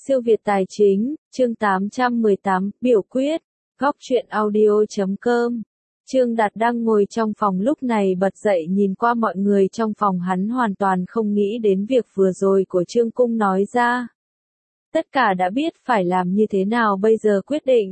Siêu Việt Tài Chính, chương 818, biểu quyết, góc truyện audio.com. Trương Đạt đang ngồi trong phòng lúc này bật dậy nhìn qua mọi người trong phòng, hắn hoàn toàn không nghĩ đến việc vừa rồi của Trương Cung nói ra. Tất cả đã biết phải làm như thế nào bây giờ quyết định.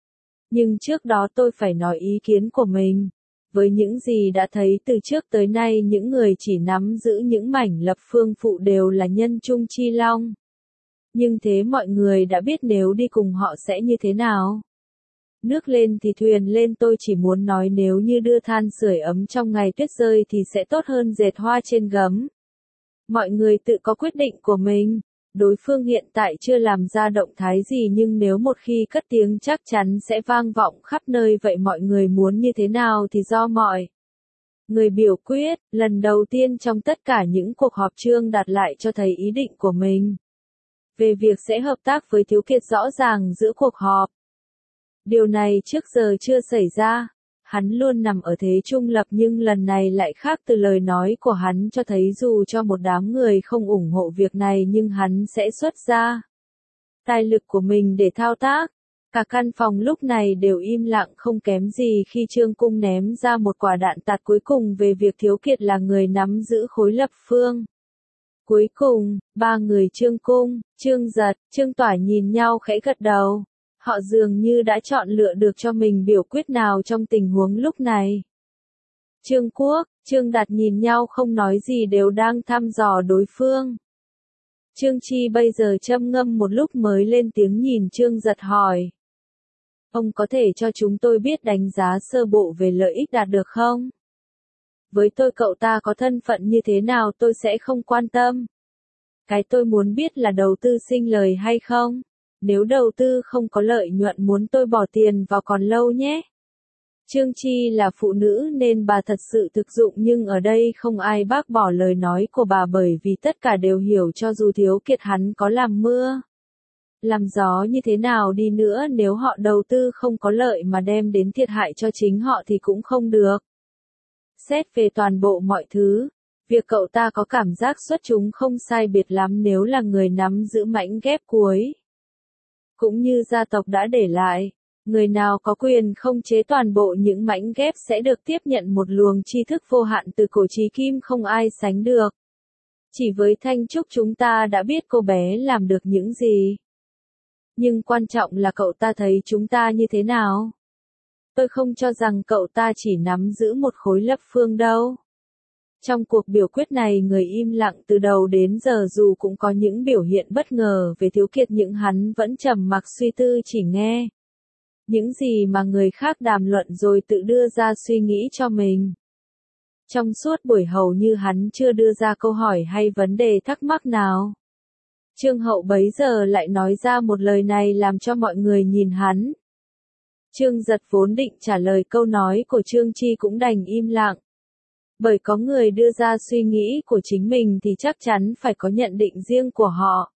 Nhưng trước đó tôi phải nói ý kiến của mình. Với những gì đã thấy từ trước tới nay, những người chỉ nắm giữ những mảnh lập phương phụ đều là nhân trung chi long. Nhưng thế mọi người đã biết nếu đi cùng họ sẽ như thế nào. Nước lên thì thuyền lên, tôi chỉ muốn nói nếu như đưa than sưởi ấm trong ngày tuyết rơi thì sẽ tốt hơn dệt hoa trên gấm. Mọi người tự có quyết định của mình. Đối phương hiện tại chưa làm ra động thái gì, nhưng nếu một khi cất tiếng chắc chắn sẽ vang vọng khắp nơi, vậy mọi người muốn như thế nào thì do mọi người biểu quyết. Lần đầu tiên trong tất cả những cuộc họp, Trương Đạt lại cho thấy ý định của mình về việc sẽ hợp tác với Thiếu Kiệt rõ ràng giữa cuộc họp. Điều này trước giờ chưa xảy ra. Hắn luôn nằm ở thế trung lập, nhưng lần này lại khác. Từ lời nói của hắn cho thấy dù cho một đám người không ủng hộ việc này nhưng hắn sẽ xuất ra tài lực của mình để thao tác. Cả căn phòng lúc này đều im lặng không kém gì khi Trương Cung ném ra một quả đạn tạt cuối cùng về việc Thiếu Kiệt là người nắm giữ khối lập phương. Cuối cùng, ba người Trương Cung, Trương Giật, Trương Toả nhìn nhau khẽ gật đầu. Họ dường như đã chọn lựa được cho mình biểu quyết nào trong tình huống lúc này. Trương Quốc, Trương Đạt nhìn nhau không nói gì, đều đang thăm dò đối phương. Trương Chi bây giờ châm ngâm một lúc mới lên tiếng nhìn Trương Giật hỏi. Ông có thể cho chúng tôi biết đánh giá sơ bộ về lợi ích đạt được không? Với tôi cậu ta có thân phận như thế nào tôi sẽ không quan tâm. Cái tôi muốn biết là đầu tư sinh lời hay không? Nếu đầu tư không có lợi nhuận muốn tôi bỏ tiền vào còn lâu nhé. Trương Chi là phụ nữ nên bà thật sự thực dụng, nhưng ở đây không ai bác bỏ lời nói của bà, bởi vì tất cả đều hiểu cho dù Thiếu Kiệt hắn có làm mưa làm gió như thế nào đi nữa, nếu họ đầu tư không có lợi mà đem đến thiệt hại cho chính họ thì cũng không được. Xét về toàn bộ mọi thứ, việc cậu ta có cảm giác xuất chúng không sai biệt lắm nếu là người nắm giữ mảnh ghép cuối cũng như gia tộc đã để lại. Người nào có quyền không chế toàn bộ những mảnh ghép sẽ được tiếp nhận một luồng tri thức vô hạn từ cổ chí kim không ai sánh được. Chỉ với Thanh Trúc chúng ta đã biết cô bé làm được những gì. Nhưng quan trọng là cậu ta thấy chúng ta như thế nào. Tôi không cho rằng cậu ta chỉ nắm giữ một khối lập phương đâu. Trong cuộc biểu quyết này người im lặng từ đầu đến giờ, dù cũng có những biểu hiện bất ngờ về Thiếu Kiệt nhưng hắn vẫn trầm mặc suy tư, chỉ nghe những gì mà người khác đàm luận rồi tự đưa ra suy nghĩ cho mình. Trong suốt buổi hầu như hắn chưa đưa ra câu hỏi hay vấn đề thắc mắc nào. Trương Hậu bấy giờ lại nói ra một lời này làm cho mọi người nhìn hắn. Trương Giật vốn định trả lời câu nói của Trương Chi cũng đành im lặng. Bởi có người đưa ra suy nghĩ của chính mình thì chắc chắn phải có nhận định riêng của họ.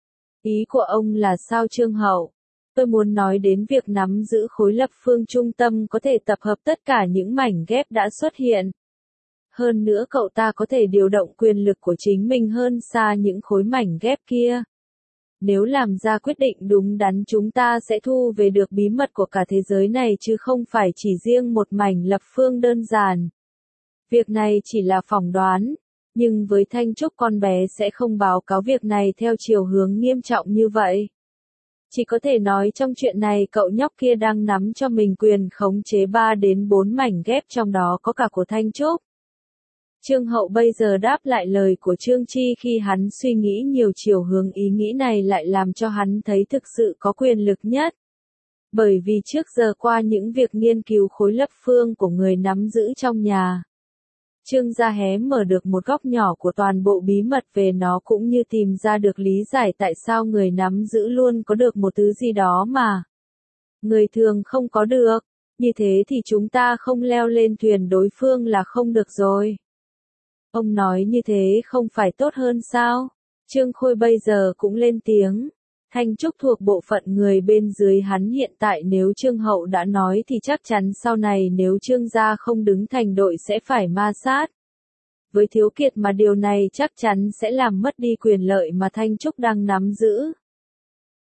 Ý của ông là sao Trương Hậu? Tôi muốn nói đến việc nắm giữ khối lập phương trung tâm có thể tập hợp tất cả những mảnh ghép đã xuất hiện. Hơn nữa cậu ta có thể điều động quyền lực của chính mình hơn xa những khối mảnh ghép kia. Nếu làm ra quyết định đúng đắn chúng ta sẽ thu về được bí mật của cả thế giới này chứ không phải chỉ riêng một mảnh lập phương đơn giản. Việc này chỉ là phỏng đoán, nhưng với Thanh Trúc con bé sẽ không báo cáo việc này theo chiều hướng nghiêm trọng như vậy. Chỉ có thể nói trong chuyện này cậu nhóc kia đang nắm cho mình quyền khống chế 3 đến 4 mảnh ghép, trong đó có cả của Thanh Trúc. Trương Hậu bây giờ đáp lại lời của Trương Chi khi hắn suy nghĩ nhiều chiều hướng, ý nghĩ này lại làm cho hắn thấy thực sự có quyền lực nhất. Bởi vì trước giờ qua những việc nghiên cứu khối lập phương của người nắm giữ trong nhà, Trương gia hé mở được một góc nhỏ của toàn bộ bí mật về nó, cũng như tìm ra được lý giải tại sao người nắm giữ luôn có được một thứ gì đó mà người thường không có được. Như thế thì chúng ta không leo lên thuyền đối phương là không được rồi. Ông nói như thế không phải tốt hơn sao? Trương Khôi bây giờ cũng lên tiếng. Thanh Trúc thuộc bộ phận người bên dưới hắn hiện tại, nếu Trương Hậu đã nói thì chắc chắn sau này nếu Trương gia không đứng thành đội sẽ phải ma sát với Thiếu Kiệt, mà điều này chắc chắn sẽ làm mất đi quyền lợi mà Thanh Trúc đang nắm giữ.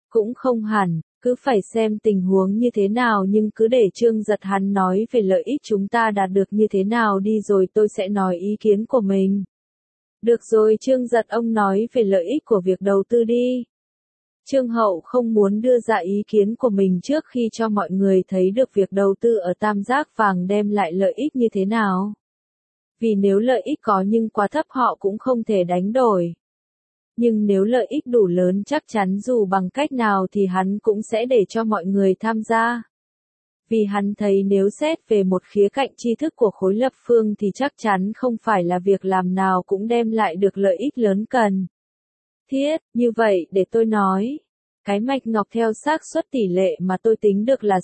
Cũng không hẳn, cứ phải xem tình huống như thế nào nhưng cứ để Trương Giật hắn nói về lợi ích chúng ta đạt được như thế nào đi rồi tôi sẽ nói ý kiến của mình. Được rồi Trương Giật ông nói về lợi ích của việc đầu tư đi. Trương Hậu không muốn đưa ra ý kiến của mình trước khi cho mọi người thấy được việc đầu tư ở tam giác vàng đem lại lợi ích như thế nào. Vì nếu lợi ích có nhưng quá thấp họ cũng không thể đánh đổi. Nhưng nếu lợi ích đủ lớn chắc chắn dù bằng cách nào thì hắn cũng sẽ để cho mọi người tham gia. Vì hắn thấy nếu xét về một khía cạnh tri thức của khối lập phương thì chắc chắn không phải là việc làm nào cũng đem lại được lợi ích lớn cần thiết. Như vậy để tôi nói, cái mạch ngọc theo xác suất tỷ lệ mà tôi tính được là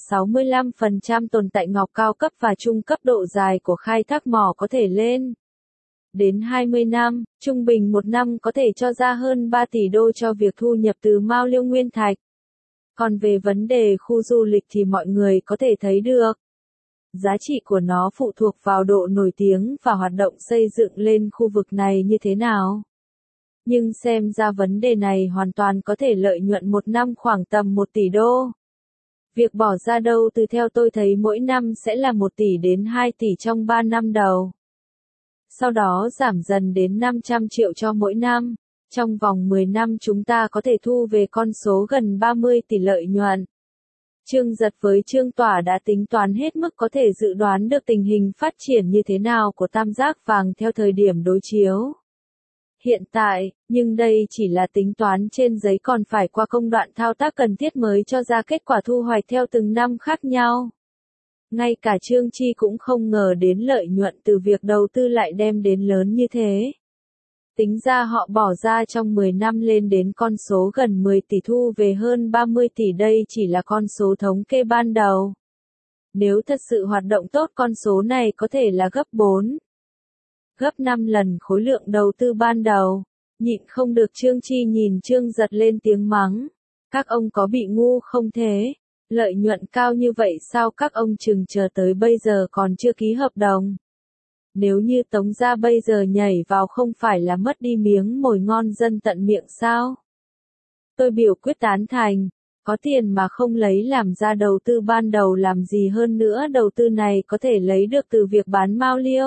65% tồn tại ngọc cao cấp và trung cấp độ dài của khai thác mỏ có thể lên đến 20 năm, trung bình một năm có thể cho ra hơn 3 tỷ đô cho việc thu nhập từ mao liêu nguyên thạch. Còn về vấn đề khu du lịch thì mọi người có thể thấy được. Giá trị của nó phụ thuộc vào độ nổi tiếng và hoạt động xây dựng lên khu vực này như thế nào. Nhưng xem ra vấn đề này hoàn toàn có thể lợi nhuận một năm khoảng tầm 1 tỷ đô. Việc bỏ ra đâu từ theo tôi thấy mỗi năm sẽ là 1 tỷ đến 2 tỷ trong 3 năm đầu. Sau đó giảm dần đến 500 triệu cho mỗi năm. Trong vòng 10 năm chúng ta có thể thu về con số gần 30 tỷ lợi nhuận. Trương Giật với Trương Tỏa đã tính toán hết mức có thể dự đoán được tình hình phát triển như thế nào của tam giác vàng theo thời điểm đối chiếu hiện tại, nhưng đây chỉ là tính toán trên giấy còn phải qua công đoạn thao tác cần thiết mới cho ra kết quả thu hoạch theo từng năm khác nhau. Ngay cả Trương Chi cũng không ngờ đến lợi nhuận từ việc đầu tư lại đem đến lớn như thế. Tính ra họ bỏ ra trong 10 năm lên đến con số gần 10 tỷ thu về hơn 30 tỷ đây chỉ là con số thống kê ban đầu. Nếu thật sự hoạt động tốt con số này có thể là gấp 4, gấp 5 lần khối lượng đầu tư ban đầu. Nhịn không được Trương Chi nhìn Trương Giật lên tiếng mắng. Các ông có bị ngu không thế? Lợi nhuận cao như vậy sao các ông chừng chờ tới bây giờ còn chưa ký hợp đồng? Nếu như Tống gia bây giờ nhảy vào không phải là mất đi miếng mồi ngon dân tận miệng sao? Tôi biểu quyết tán thành. Có tiền mà không lấy làm ra đầu tư ban đầu làm gì hơn nữa đầu tư này có thể lấy được từ việc bán mao liêu.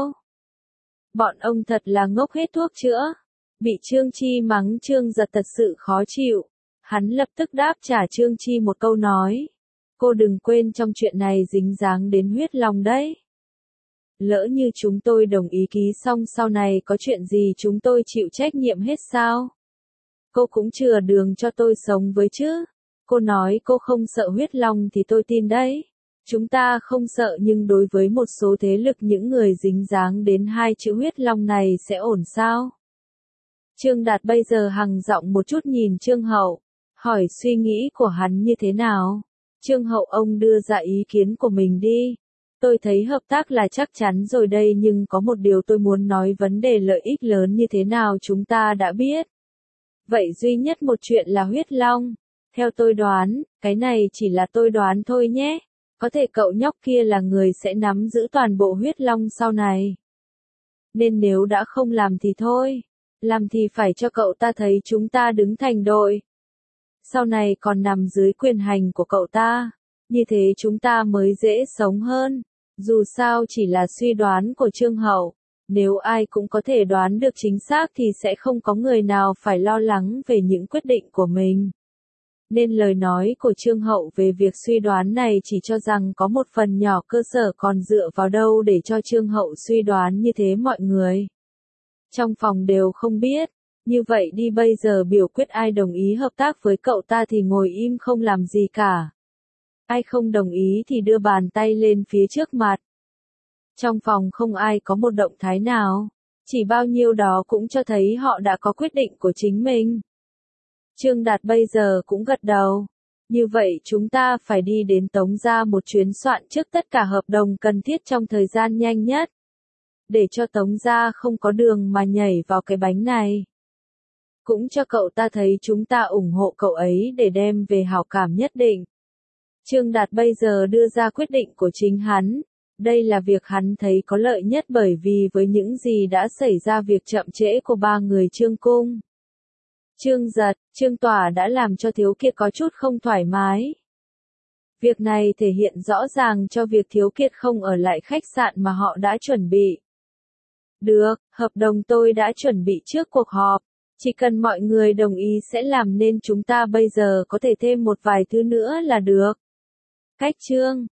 Bọn ông thật là ngốc hết thuốc chữa. Bị Trương Chi mắng Trương Giật thật sự khó chịu. Hắn lập tức đáp trả Trương Chi một câu nói. Cô đừng quên trong chuyện này dính dáng đến huyết lòng đấy. Lỡ như chúng tôi đồng ý ký xong sau này có chuyện gì chúng tôi chịu trách nhiệm hết sao? Cô cũng chừa đường cho tôi sống với chứ. Cô nói cô không sợ huyết long thì tôi tin đấy. Chúng ta không sợ nhưng đối với một số thế lực những người dính dáng đến hai chữ huyết long này sẽ ổn sao? Trương Đạt bây giờ hằng giọng một chút nhìn Trương Hậu, hỏi suy nghĩ của hắn như thế nào? Trương Hậu ông đưa ra ý kiến của mình đi. Tôi thấy hợp tác là chắc chắn rồi đây nhưng có một điều tôi muốn nói vấn đề lợi ích lớn như thế nào chúng ta đã biết. Vậy duy nhất một chuyện là huyết long. Theo tôi đoán, cái này chỉ là tôi đoán thôi nhé. Có thể cậu nhóc kia là người sẽ nắm giữ toàn bộ huyết long sau này. Nên nếu đã không làm thì thôi. Làm thì phải cho cậu ta thấy chúng ta đứng thành đội. Sau này còn nằm dưới quyền hành của cậu ta. Như thế chúng ta mới dễ sống hơn. Dù sao chỉ là suy đoán của Trương Hậu. Nếu ai cũng có thể đoán được chính xác thì sẽ không có người nào phải lo lắng về những quyết định của mình. Nên lời nói của Trương Hậu về việc suy đoán này chỉ cho rằng có một phần nhỏ cơ sở còn dựa vào đâu để cho Trương Hậu suy đoán như thế mọi người. Trong phòng đều không biết. Như vậy đi bây giờ biểu quyết ai đồng ý hợp tác với cậu ta thì ngồi im không làm gì cả. Ai không đồng ý thì đưa bàn tay lên phía trước mặt. Trong phòng không ai có một động thái nào. Chỉ bao nhiêu đó cũng cho thấy họ đã có quyết định của chính mình. Trương Đạt bây giờ cũng gật đầu. Như vậy chúng ta phải đi đến Tống gia một chuyến soạn trước tất cả hợp đồng cần thiết trong thời gian nhanh nhất. Để cho Tống gia không có đường mà nhảy vào cái bánh này. Cũng cho cậu ta thấy chúng ta ủng hộ cậu ấy để đem về hảo cảm nhất định. Trương Đạt bây giờ đưa ra quyết định của chính hắn. Đây là việc hắn thấy có lợi nhất bởi vì với những gì đã xảy ra việc chậm trễ của ba người Trương Cung. Trương Giật, Trương Tỏa đã làm cho Thiếu Kiệt có chút không thoải mái. Việc này thể hiện rõ ràng cho việc Thiếu Kiệt không ở lại khách sạn mà họ đã chuẩn bị. Được, hợp đồng tôi đã chuẩn bị trước cuộc họp. Chỉ cần mọi người đồng ý sẽ làm nên chúng ta bây giờ có thể thêm một vài thứ nữa là được. Cách Trương